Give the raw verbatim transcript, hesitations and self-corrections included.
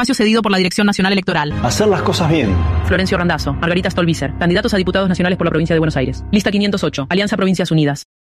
espacio cedido por la Dirección Nacional Electoral. Hacer las cosas bien. Florencio Randazzo, Margarita Stolbizer, candidatos a diputados nacionales por la provincia de Buenos Aires. Lista quinientos ocho, Alianza Provincias Unidas.